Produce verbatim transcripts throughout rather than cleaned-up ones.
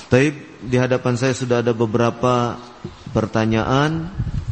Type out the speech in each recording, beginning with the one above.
Taib, di hadapan saya sudah ada beberapa pertanyaan.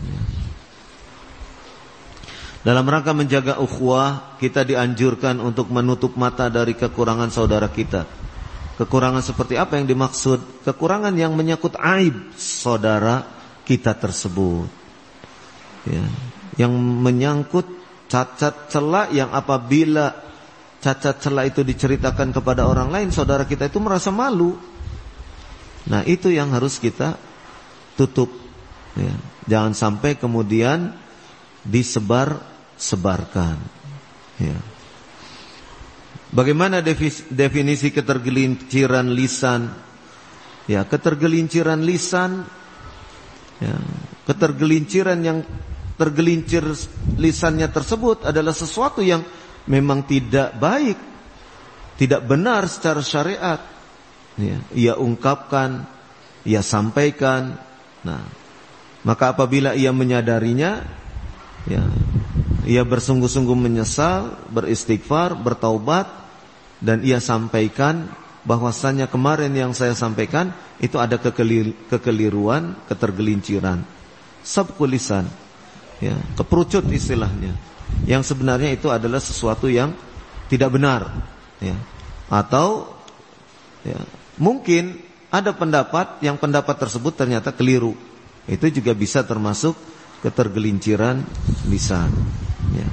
Dalam rangka menjaga ukhuwah, kita dianjurkan untuk menutup mata dari kekurangan saudara kita. Kekurangan seperti apa yang dimaksud? Kekurangan yang menyangkut aib saudara kita tersebut, ya, yang menyangkut cacat celah, yang apabila cacat celah itu diceritakan kepada orang lain, saudara kita itu merasa malu. Nah, itu yang harus kita tutup, ya. Jangan sampai kemudian disebar-sebarkan, ya. Bagaimana definisi ketergelinciran lisan? Ya, ketergelinciran lisan, ya, ketergelinciran yang tergelincir lisannya tersebut adalah sesuatu yang memang tidak baik, tidak benar secara syariat. Ya, ia ungkapkan, ia sampaikan. Nah, maka apabila ia menyadarinya, ya, ia bersungguh-sungguh menyesal, beristighfar, bertaubat, dan ia sampaikan bahwasanya kemarin yang saya sampaikan itu ada kekelir, kekeliruan, ketergelinciran, sabqul lisan, ya, keperucut istilahnya, yang sebenarnya itu adalah sesuatu yang tidak benar, ya. Atau, ya, mungkin ada pendapat yang pendapat tersebut ternyata keliru. Itu juga bisa termasuk ketergelinciran lisan, ya.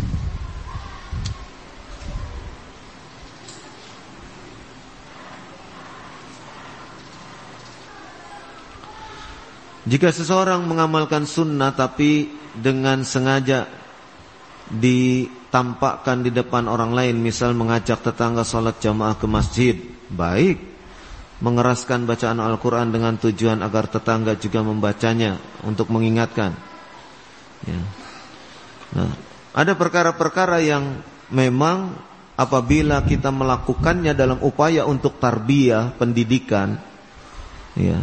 Jika seseorang mengamalkan sunnah tapi dengan sengaja ditampakkan di depan orang lain, misal mengajak tetangga sholat jamaah ke masjid, baik. Mengeraskan bacaan Al-Quran dengan tujuan agar tetangga juga membacanya untuk mengingatkan, ya. Nah, ada perkara-perkara yang memang apabila kita melakukannya dalam upaya untuk tarbiyah, pendidikan, ya,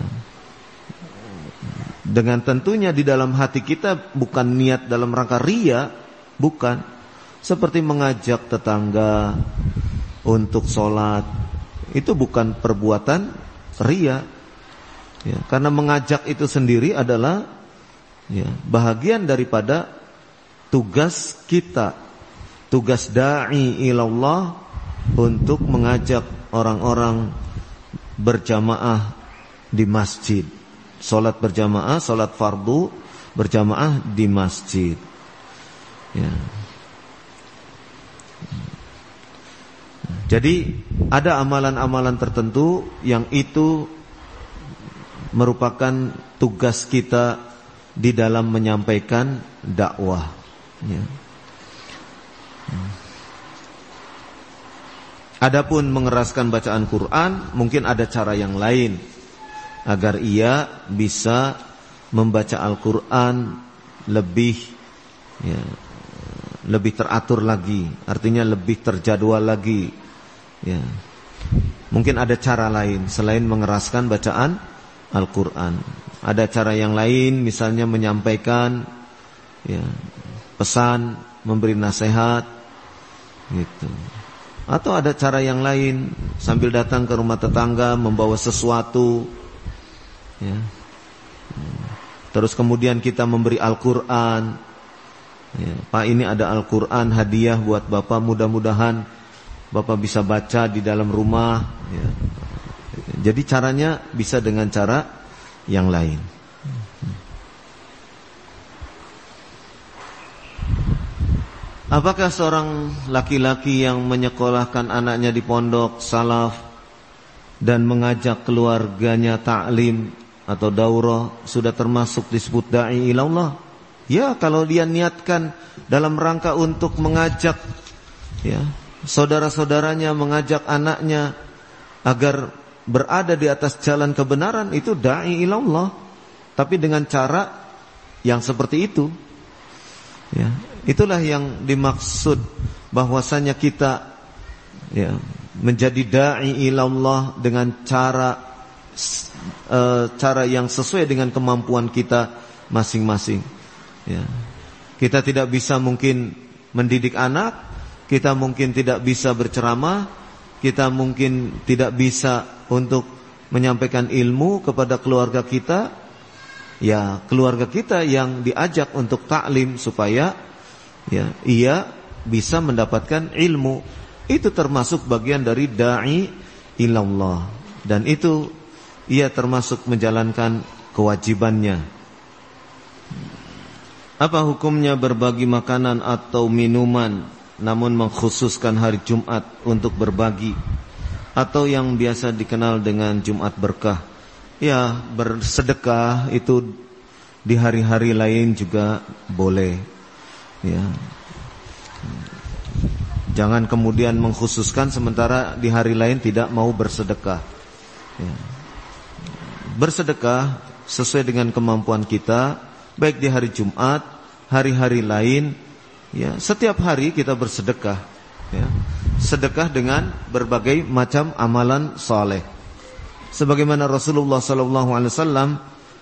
dengan tentunya di dalam hati kita bukan niat dalam rangka riya, bukan. Seperti mengajak tetangga untuk sholat, itu bukan perbuatan riya, ya, karena mengajak itu sendiri adalah, ya, bahagian daripada tugas kita, tugas da'i ilallah untuk mengajak orang-orang berjamaah di masjid. Salat berjamaah, salat fardu berjamaah di masjid, ya. Jadi ada amalan-amalan tertentu yang itu merupakan tugas kita di dalam menyampaikan dakwah, ya. Adapun mengeraskan bacaan Quran, mungkin ada cara yang lain agar ia bisa membaca Al-Quran lebih, ya, lebih teratur lagi, artinya lebih terjadwal lagi, ya. Mungkin ada cara lain selain mengeraskan bacaan Al-Quran. Ada cara yang lain, misalnya menyampaikan, ya, pesan, memberi nasihat, gitu. Atau ada cara yang lain, sambil datang ke rumah tetangga membawa sesuatu, ya. Terus kemudian kita memberi Al-Quran, ya, Pak, ini ada Al-Quran hadiah buat Bapak, mudah-mudahan Bapak bisa baca di dalam rumah, ya. Jadi caranya bisa dengan cara yang lain. Apakah seorang laki-laki yang menyekolahkan anaknya di pondok salaf dan mengajak keluarganya ta'lim atau daurah sudah termasuk disebut da'i ilallah? Ya, kalau dia niatkan dalam rangka untuk mengajak, ya, saudara-saudaranya, mengajak anaknya agar berada di atas jalan kebenaran, itu da'i ilallah. Tapi dengan cara yang seperti itu, ya, itulah yang dimaksud bahwasanya kita, ya, menjadi da'i ilallah dengan cara e, cara yang sesuai dengan kemampuan kita masing-masing, ya. Kita tidak bisa mungkin mendidik anak, kita mungkin tidak bisa berceramah, kita mungkin tidak bisa untuk menyampaikan ilmu kepada keluarga kita, ya keluarga kita yang diajak untuk taklim supaya ya ia bisa mendapatkan ilmu. Itu termasuk bagian dari da'i ilallah, dan itu ia termasuk menjalankan kewajibannya. Apa hukumnya berbagi makanan atau minuman namun mengkhususkan hari Jumat untuk berbagi, atau yang biasa dikenal dengan Jumat berkah? Ya, bersedekah itu di hari-hari lain juga boleh. Ya. Jangan kemudian mengkhususkan sementara di hari lain tidak mau bersedekah. Ya. Bersedekah sesuai dengan kemampuan kita, baik di hari Jumat, hari-hari lain. Ya, setiap hari kita bersedekah. Ya. Sedekah dengan berbagai macam amalan saleh. Sebagaimana Rasulullah sallallahu alaihi wasallam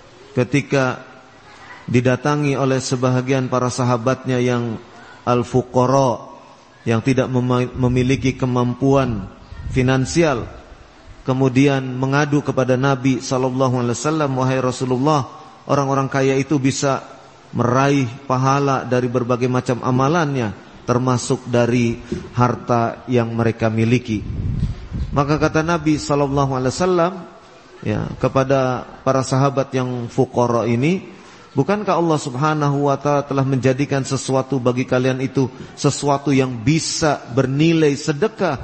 ketika didatangi oleh sebahagian para sahabatnya yang al-fuqara, yang tidak memiliki kemampuan finansial, kemudian mengadu kepada Nabi sallallahu alaihi wasallam, wahai Rasulullah, orang-orang kaya itu bisa meraih pahala dari berbagai macam amalannya, termasuk dari harta yang mereka miliki. Maka kata Nabi sallallahu alaihi wasallam ya kepada para sahabat yang fuqara ini, bukankah Allah Subhanahu wa taala telah menjadikan sesuatu bagi kalian itu sesuatu yang bisa bernilai sedekah?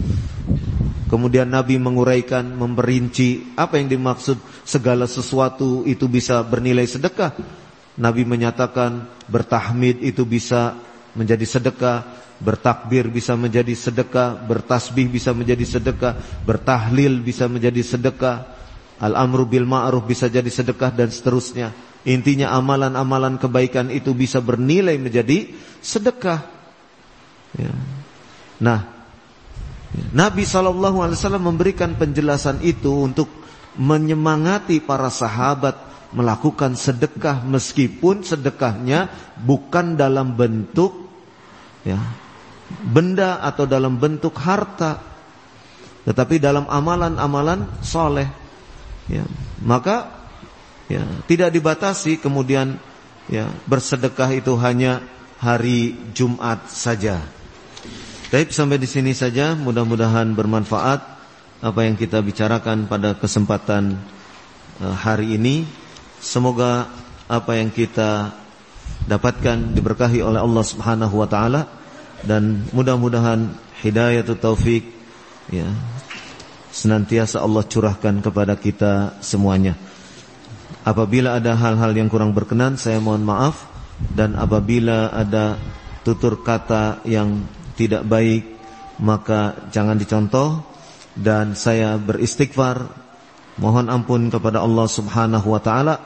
Kemudian Nabi menguraikan, memperinci apa yang dimaksud segala sesuatu itu bisa bernilai sedekah. Nabi menyatakan bertahmid itu bisa menjadi sedekah, bertakbir bisa menjadi sedekah, bertasbih bisa menjadi sedekah, bertahlil bisa menjadi sedekah, al-amru bil ma'ruf bisa jadi sedekah, dan seterusnya. Intinya amalan-amalan kebaikan itu bisa bernilai menjadi sedekah. Ya. Nah, Nabi shallallahu alaihi wasallam memberikan penjelasan itu untuk menyemangati para sahabat melakukan sedekah, meskipun sedekahnya bukan dalam bentuk ya, benda atau dalam bentuk harta, tetapi dalam amalan-amalan soleh. Ya, maka ya, tidak dibatasi kemudian ya, bersedekah itu hanya hari Jumat saja. Baik, sampai di sini saja. Mudah-mudahan bermanfaat apa yang kita bicarakan pada kesempatan uh, hari ini. Semoga apa yang kita dapatkan diberkahi oleh Allah Subhanahu wa taala, dan mudah-mudahan hidayatut taufik ya senantiasa Allah curahkan kepada kita semuanya. Apabila ada hal-hal yang kurang berkenan, saya mohon maaf, dan apabila ada tutur kata yang tidak baik, maka jangan dicontoh, dan saya beristighfar mohon ampun kepada Allah Subhanahu wa taala,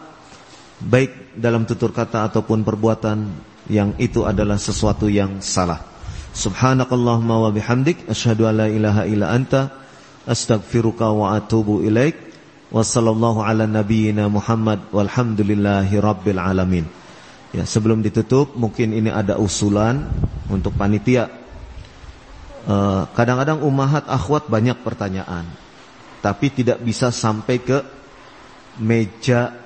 baik dalam tutur kata ataupun perbuatan yang itu adalah sesuatu yang salah. Subhanakallahumma wa bihamdik, asyhadu an la ilaha illa anta, astaghfiruka wa atubu ilaik. Wassallallahu ala nabiyyina Muhammad walhamdulillahi rabbil alamin. Ya, sebelum ditutup, mungkin ini ada usulan untuk panitia. Uh, kadang-kadang ummahat akhwat banyak pertanyaan, tapi tidak bisa sampai ke meja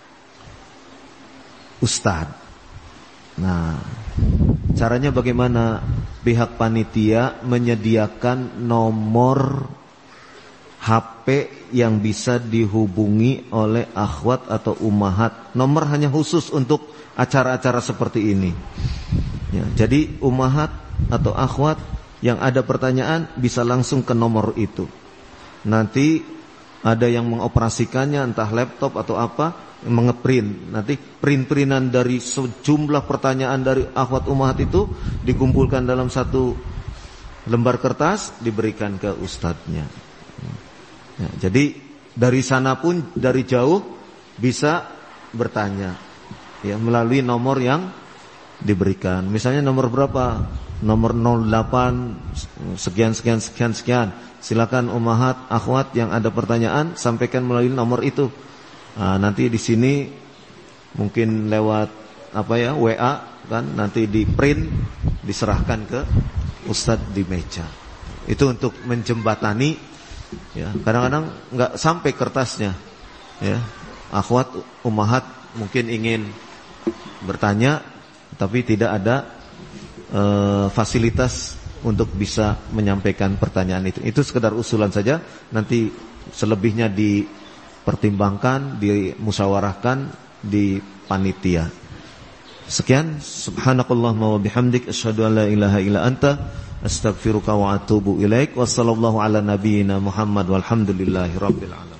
Ustadz. Nah, caranya bagaimana? Pihak panitia menyediakan nomor H P yang bisa dihubungi oleh akhwat atau ummahat. Nomor hanya khusus untuk acara-acara seperti ini. Ya, jadi ummahat atau akhwat yang ada pertanyaan bisa langsung ke nomor itu. Nanti ada yang mengoperasikannya, entah laptop atau apa, mengeprint. Nanti print-printan dari sejumlah pertanyaan dari akhwat ummahat itu dikumpulkan dalam satu lembar kertas, diberikan ke ustadznya. Ya, jadi dari sana pun dari jauh bisa bertanya ya melalui nomor yang diberikan. Misalnya nomor berapa? Nomor nol delapan sekian sekian sekian sekian. Silakan ummahat, akhwat yang ada pertanyaan sampaikan melalui nomor itu. Nah, nanti di sini mungkin lewat apa ya W A kan, nanti di print diserahkan ke ustadz di meja. Itu untuk menjembatani Ya, kadang-kadang nggak sampai kertasnya. Ya, akhwat ummahat mungkin ingin bertanya, tapi tidak ada e, fasilitas untuk bisa menyampaikan pertanyaan itu. Itu sekedar usulan saja. Nanti selebihnya dipertimbangkan, dimusyawarahkan di panitia. Sekian, subhanakallahumma wa bihamdik, asyhadu an la ilaha illa anta, astaghfiruka wa atubu ilaik. Wassallallahu ala nabiyyina Muhammad walhamdulillahi rabbil alamin.